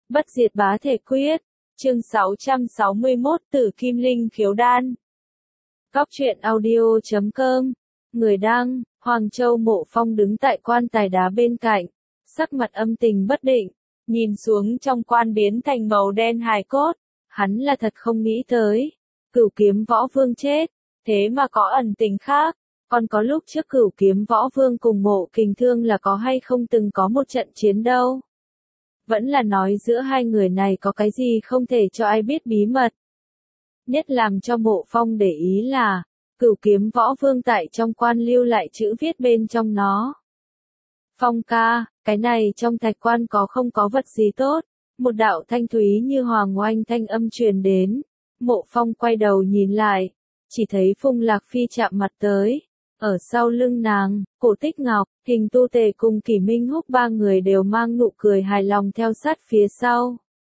Bất diệt bá thể quyết. Chương 661 Tử Kim Linh Khiếu Đan. Góc truyện audio.com. Người đăng, Hoàng Châu Mộ Phong đứng tại quan tài đá bên cạnh, sắc mặt âm tình bất định, nhìn xuống trong quan biến thành màu đen hài cốt, hắn là thật không nghĩ tới. Cửu Kiếm Võ Vương chết, thế mà có ẩn tình khác, còn có lúc trước Cửu Kiếm Võ Vương cùng Mộ Kình Thương là có hay không từng có một trận chiến đâu. Vẫn là nói giữa hai người này có cái gì không thể cho ai biết bí mật. Nhất làm cho Mộ Phong để ý là, Cửu Kiếm Võ Vương tại trong quan lưu lại chữ viết bên trong nó. Phong ca, cái này trong thạch quan có không có vật gì tốt, một đạo thanh thúy như hoàng oanh thanh âm truyền đến. Mộ Phong quay đầu nhìn lại, chỉ thấy Phùng Lạc Phi chạm mặt tới. Ở sau lưng nàng, Cổ Tích Ngọc, Hình Tu Tề cùng Kỷ Minh Húc ba người đều mang nụ cười hài lòng theo sát phía sau.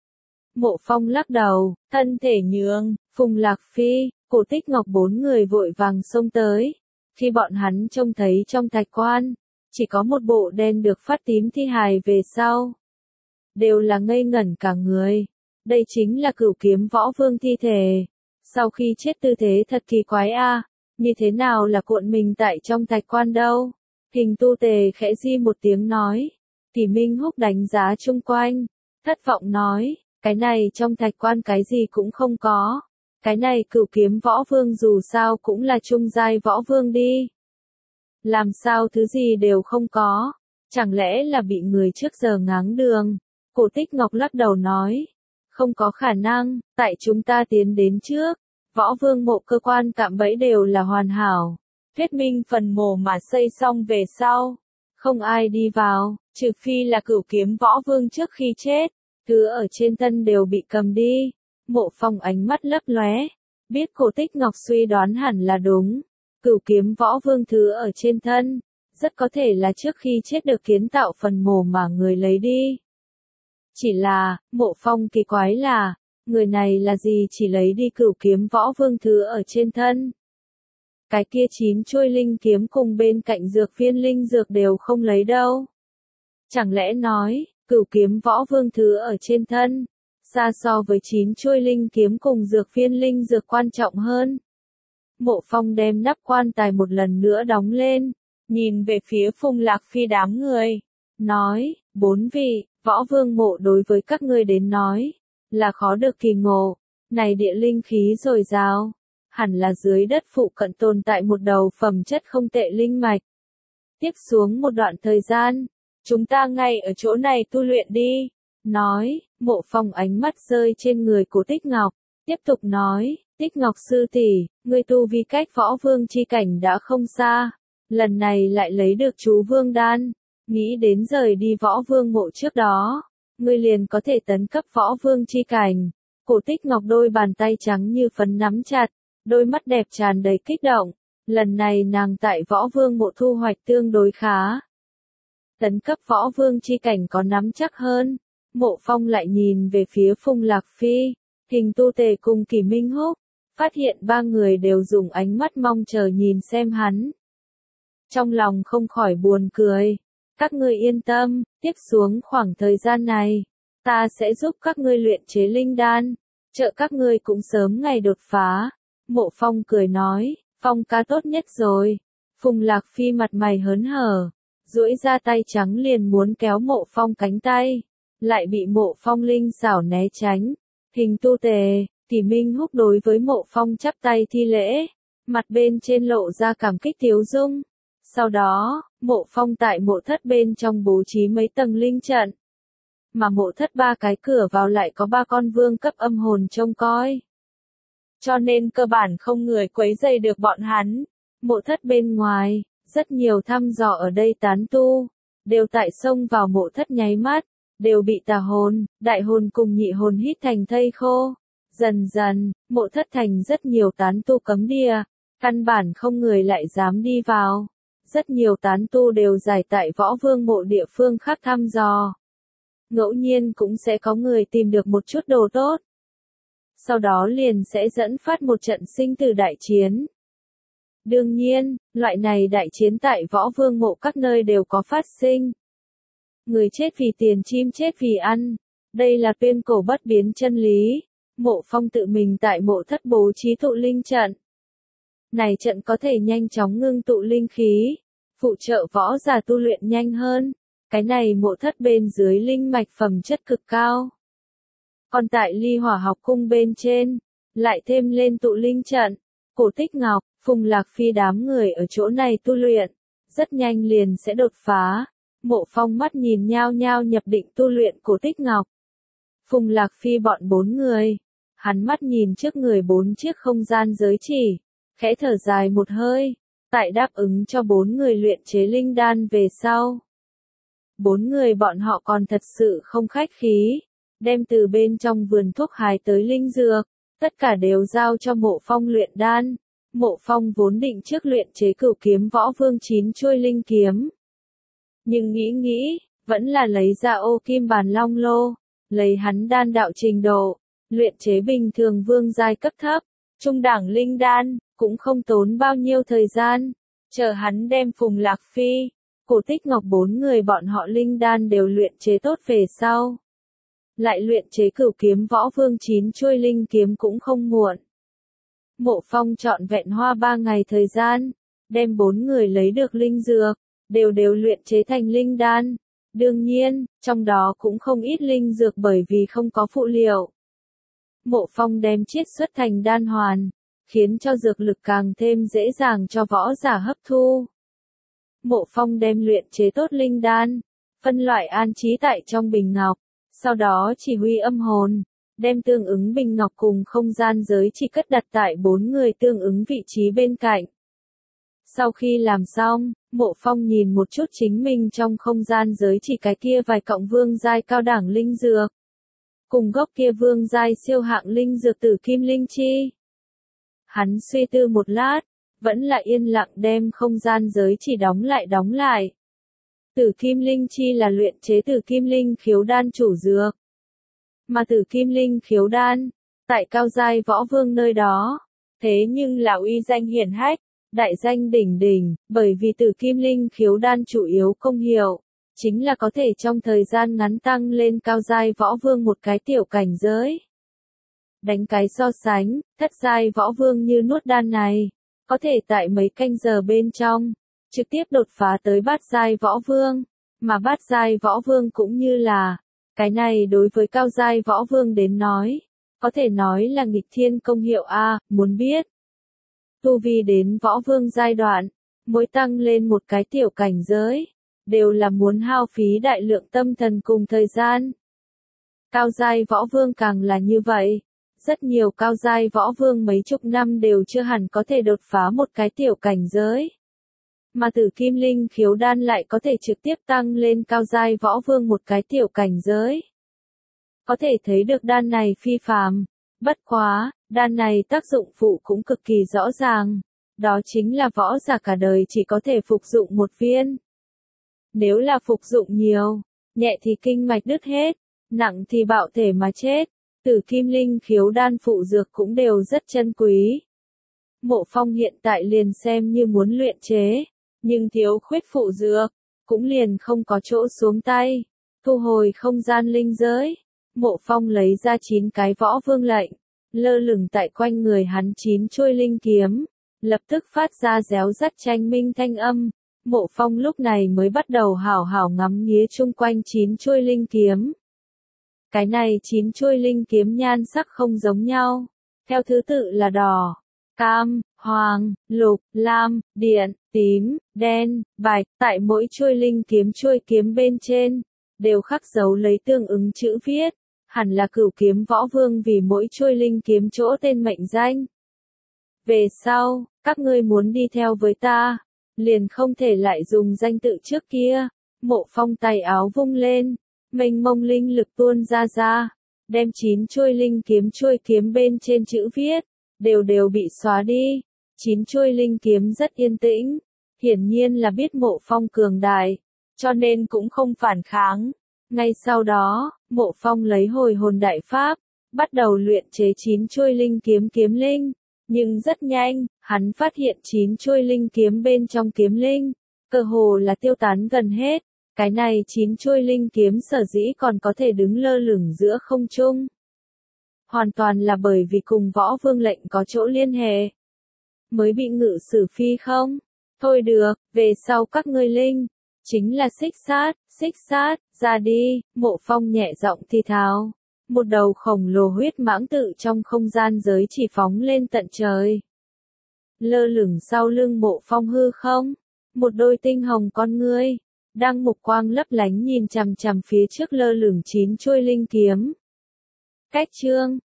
Mộ Phong lắc đầu, thân thể nhường, Phùng Lạc Phi, Cổ Tích Ngọc bốn người vội vàng xông tới. Khi bọn hắn trông thấy trong thạch quan, chỉ có một bộ đen được phát tím thi hài về sau. Đều là ngây ngẩn cả người. Đây chính là Cửu Kiếm Võ Vương thi thể. Sau khi chết tư thế thật kỳ quái a. Như thế nào là cuộn mình tại trong thạch quan đâu? Hình Tu Tề khẽ di một tiếng nói. Kỷ Minh Húc đánh giá chung quanh, thất vọng nói, cái này trong thạch quan cái gì cũng không có. Cái này Cửu Kiếm Võ Vương dù sao cũng là trung giai võ vương đi. Làm sao thứ gì đều không có? Chẳng lẽ là bị người trước giờ ngáng đường? Cổ Tích Ngọc lắc đầu nói. Không có khả năng, tại chúng ta tiến đến trước. Võ Vương mộ cơ quan cạm bẫy đều là hoàn hảo. Thuyết minh phần mộ mà xây xong về sau. Không ai đi vào, trừ phi là Cửu Kiếm Võ Vương trước khi chết. Thứ ở trên thân đều bị cầm đi. Mộ Phong ánh mắt lấp lóe. Biết Cổ Tích Ngọc suy đoán hẳn là đúng. Cửu Kiếm Võ Vương thứ ở trên thân. Rất có thể là trước khi chết được kiến tạo phần mộ mà người lấy đi. Chỉ là, Mộ Phong kỳ quái là, người này là gì chỉ lấy đi Cửu Kiếm Võ Vương thứ ở trên thân. Cái kia 9 chuôi linh kiếm cùng bên cạnh dược viên linh dược đều không lấy đâu. Chẳng lẽ nói, Cửu Kiếm Võ Vương thứ ở trên thân, xa so với 9 chuôi linh kiếm cùng dược viên linh dược quan trọng hơn. Mộ Phong đem nắp quan tài một lần nữa đóng lên, nhìn về phía Phùng Lạc Phi đám người, nói, 4 vị, Võ Vương mộ đối với các ngươi đến nói, là khó được kỳ ngộ, này địa linh khí dồi dào, hẳn là dưới đất phụ cận tồn tại một đầu phẩm chất không tệ linh mạch. Tiếp xuống một đoạn thời gian, chúng ta ngay ở chỗ này tu luyện đi, nói, Mộ Phong ánh mắt rơi trên người của Tích Ngọc, tiếp tục nói, Tích Ngọc sư tỷ, ngươi tu vi cách Võ Vương chi cảnh đã không xa, lần này lại lấy được chú Vương đan, nghĩ đến rời đi Võ Vương mộ trước đó. Ngươi liền có thể tấn cấp Võ Vương chi cảnh. Cổ Tích Ngọc đôi bàn tay trắng như phấn nắm chặt, đôi mắt đẹp tràn đầy kích động. Lần này nàng tại Võ Vương mộ thu hoạch tương đối khá. Tấn cấp Võ Vương chi cảnh có nắm chắc hơn. Mộ Phong lại nhìn về phía Phùng Lạc Phi, Hình Tu Tề cùng Kỷ Minh Húc, phát hiện ba người đều dùng ánh mắt mong chờ nhìn xem hắn. Trong lòng không khỏi buồn cười. Các ngươi yên tâm, tiếp xuống khoảng thời gian này, ta sẽ giúp các ngươi luyện chế linh đan, trợ các ngươi cũng sớm ngày đột phá. Mộ Phong cười nói, Phong ca tốt nhất rồi. Phùng Lạc Phi mặt mày hớn hở, duỗi ra tay trắng liền muốn kéo Mộ Phong cánh tay, lại bị Mộ Phong linh xảo né tránh. Hình Tu Tề, Kỷ Minh Húc đối với Mộ Phong chắp tay thi lễ, mặt bên trên lộ ra cảm kích tiếu dung. Sau đó, Mộ Phong tại mộ thất bên trong bố trí mấy tầng linh trận. Mà mộ thất ba cái cửa vào lại có 3 con vương cấp âm hồn trông coi. Cho nên cơ bản không người quấy rầy được bọn hắn. Mộ thất bên ngoài, rất nhiều thăm dò ở đây tán tu, đều tại xông vào mộ thất nháy mắt, đều bị tà hồn, đại hồn cùng nhị hồn hít thành thây khô. Dần dần, mộ thất thành rất nhiều tán tu cấm địa, căn bản không người lại dám đi vào. Rất nhiều tán tu đều giải tại Võ Vương mộ địa phương khác thăm dò. Ngẫu nhiên cũng sẽ có người tìm được một chút đồ tốt. Sau đó liền sẽ dẫn phát một trận sinh tử đại chiến. Đương nhiên, loại này đại chiến tại Võ Vương mộ các nơi đều có phát sinh. Người chết vì tiền, chim chết vì ăn. Đây là tuyên cổ bất biến chân lý. Mộ Phong tự mình tại mộ thất bố trí tụ linh trận. Này trận có thể nhanh chóng ngưng tụ linh khí, phụ trợ võ giả tu luyện nhanh hơn. Cái này mộ thất bên dưới linh mạch phẩm chất cực cao. Còn tại Ly Hỏa học cung bên trên, lại thêm lên tụ linh trận. Cổ Tích Ngọc, Phùng Lạc Phi đám người ở chỗ này tu luyện, rất nhanh liền sẽ đột phá. Mộ Phong mắt nhìn nhao nhao nhập định tu luyện Cổ Tích Ngọc. Phùng Lạc Phi bọn 4 người, hắn mắt nhìn trước người 4 chiếc không gian giới chỉ, khẽ thở dài một hơi, tại đáp ứng cho 4 người luyện chế linh đan về sau. 4 người bọn họ còn thật sự không khách khí, đem từ bên trong vườn thuốc hái tới linh dược, tất cả đều giao cho Mộ Phong luyện đan. Mộ Phong vốn định trước luyện chế Cửu Kiếm Võ Vương 9 chuôi linh kiếm. Nhưng nghĩ, vẫn là lấy ra ô kim bàn long lô, lấy hắn đan đạo trình độ, luyện chế bình thường vương giai cấp thấp, trung đẳng linh đan, cũng không tốn bao nhiêu thời gian. Chờ hắn đem Phùng Lạc Phi, Cổ Tích Ngọc 4 người bọn họ linh đan đều luyện chế tốt về sau. Lại luyện chế Cửu Kiếm Võ Vương 9 chuôi linh kiếm cũng không muộn. Mộ Phong trọn vẹn hoa 3 ngày thời gian, đem 4 người lấy được linh dược, đều luyện chế thành linh đan. Đương nhiên, trong đó cũng không ít linh dược bởi vì không có phụ liệu. Mộ Phong đem chiết xuất thành đan hoàn, khiến cho dược lực càng thêm dễ dàng cho võ giả hấp thu. Mộ Phong đem luyện chế tốt linh đan, phân loại an trí tại trong bình ngọc, sau đó chỉ huy âm hồn, đem tương ứng bình ngọc cùng không gian giới chỉ cất đặt tại 4 người tương ứng vị trí bên cạnh. Sau khi làm xong, Mộ Phong nhìn một chút chính mình trong không gian giới chỉ cái kia vài cọng vương giai cao đẳng linh dược, cùng gốc kia vương giai siêu hạng linh dược Tử Kim Linh Chi. Hắn suy tư một lát, vẫn là yên lặng đem không gian giới chỉ đóng lại. Tử Kim Linh Chi là luyện chế Tử Kim Linh khiếu đan chủ dược. Mà Tử Kim Linh khiếu đan, tại cao giai võ vương nơi đó, thế nhưng là uy danh hiển hách, đại danh đỉnh đỉnh, bởi vì Tử Kim Linh khiếu đan chủ yếu công hiệu, chính là có thể trong thời gian ngắn tăng lên cao giai võ vương một cái tiểu cảnh giới. Đánh cái so sánh, thất giai võ vương như nuốt đan này, có thể tại mấy canh giờ bên trong, trực tiếp đột phá tới bát giai võ vương, mà bát giai võ vương cũng như là, cái này đối với cao giai võ vương đến nói, có thể nói là nghịch thiên công hiệu a. Muốn biết, tu vi đến võ vương giai đoạn, mỗi tăng lên một cái tiểu cảnh giới, đều là muốn hao phí đại lượng tâm thần cùng thời gian. Cao giai võ vương càng là như vậy, rất nhiều cao giai võ vương mấy chục năm đều chưa hẳn có thể đột phá một cái tiểu cảnh giới. Mà Tử Kim Linh khiếu đan lại có thể trực tiếp tăng lên cao giai võ vương một cái tiểu cảnh giới. Có thể thấy được đan này phi phàm, bất quá, đan này tác dụng phụ cũng cực kỳ rõ ràng, đó chính là võ giả cả đời chỉ có thể phục dụng một viên. Nếu là phục dụng nhiều, nhẹ thì kinh mạch đứt hết, nặng thì bạo thể mà chết. Tử Kim Linh khiếu đan phụ dược cũng đều rất chân quý. Mộ Phong hiện tại liền xem như muốn luyện chế, nhưng thiếu khuyết phụ dược, cũng liền không có chỗ xuống tay. Thu hồi không gian linh giới, Mộ Phong lấy ra 9 cái võ vương lệnh, lơ lửng tại quanh người hắn 9 chuôi linh kiếm, lập tức phát ra réo rắt tranh minh thanh âm. Mộ Phong lúc này mới bắt đầu hảo hảo ngắm nghía chung quanh 9 chuôi linh kiếm. Cái này 9 chuôi linh kiếm nhan sắc không giống nhau, theo thứ tự là đỏ, cam, hoàng, lục, lam, điện, tím, đen, bạch, tại mỗi chuôi linh chuôi kiếm bên trên, đều khắc dấu lấy tương ứng chữ viết, hẳn là Cửu Kiếm Võ Vương vì mỗi chuôi linh kiếm chỗ tên mệnh danh. Về sau, các ngươi muốn đi theo với ta, liền không thể lại dùng danh tự trước kia. Mộ Phong tay áo vung lên, mênh mông linh lực tuôn ra, đem 9 chuôi kiếm bên trên chữ viết, đều bị xóa đi. 9 chuôi linh kiếm rất yên tĩnh, hiển nhiên là biết Mộ Phong cường đại, cho nên cũng không phản kháng. Ngay sau đó, Mộ Phong lấy hồi hồn đại pháp, bắt đầu luyện chế 9 chuôi kiếm linh, nhưng rất nhanh, hắn phát hiện 9 chuôi linh kiếm bên trong kiếm linh, cơ hồ là tiêu tán gần hết, Cái này 9 chuôi linh kiếm sở dĩ còn có thể đứng lơ lửng giữa không trung. Hoàn toàn là bởi vì cùng võ vương lệnh có chỗ liên hệ. Mới bị ngự xử phi không? Thôi được, về sau các ngươi linh. Chính là xích sát, ra đi, Mộ Phong nhẹ giọng thì thào. Một đầu khổng lồ huyết mãng tự trong không gian giới chỉ phóng lên tận trời. Lơ lửng sau lưng Mộ Phong hư không? Một đôi tinh hồng con ngươi, đang mục quang lấp lánh nhìn chằm chằm phía trước lơ lửng 9 chuôi linh kiếm. Cách chương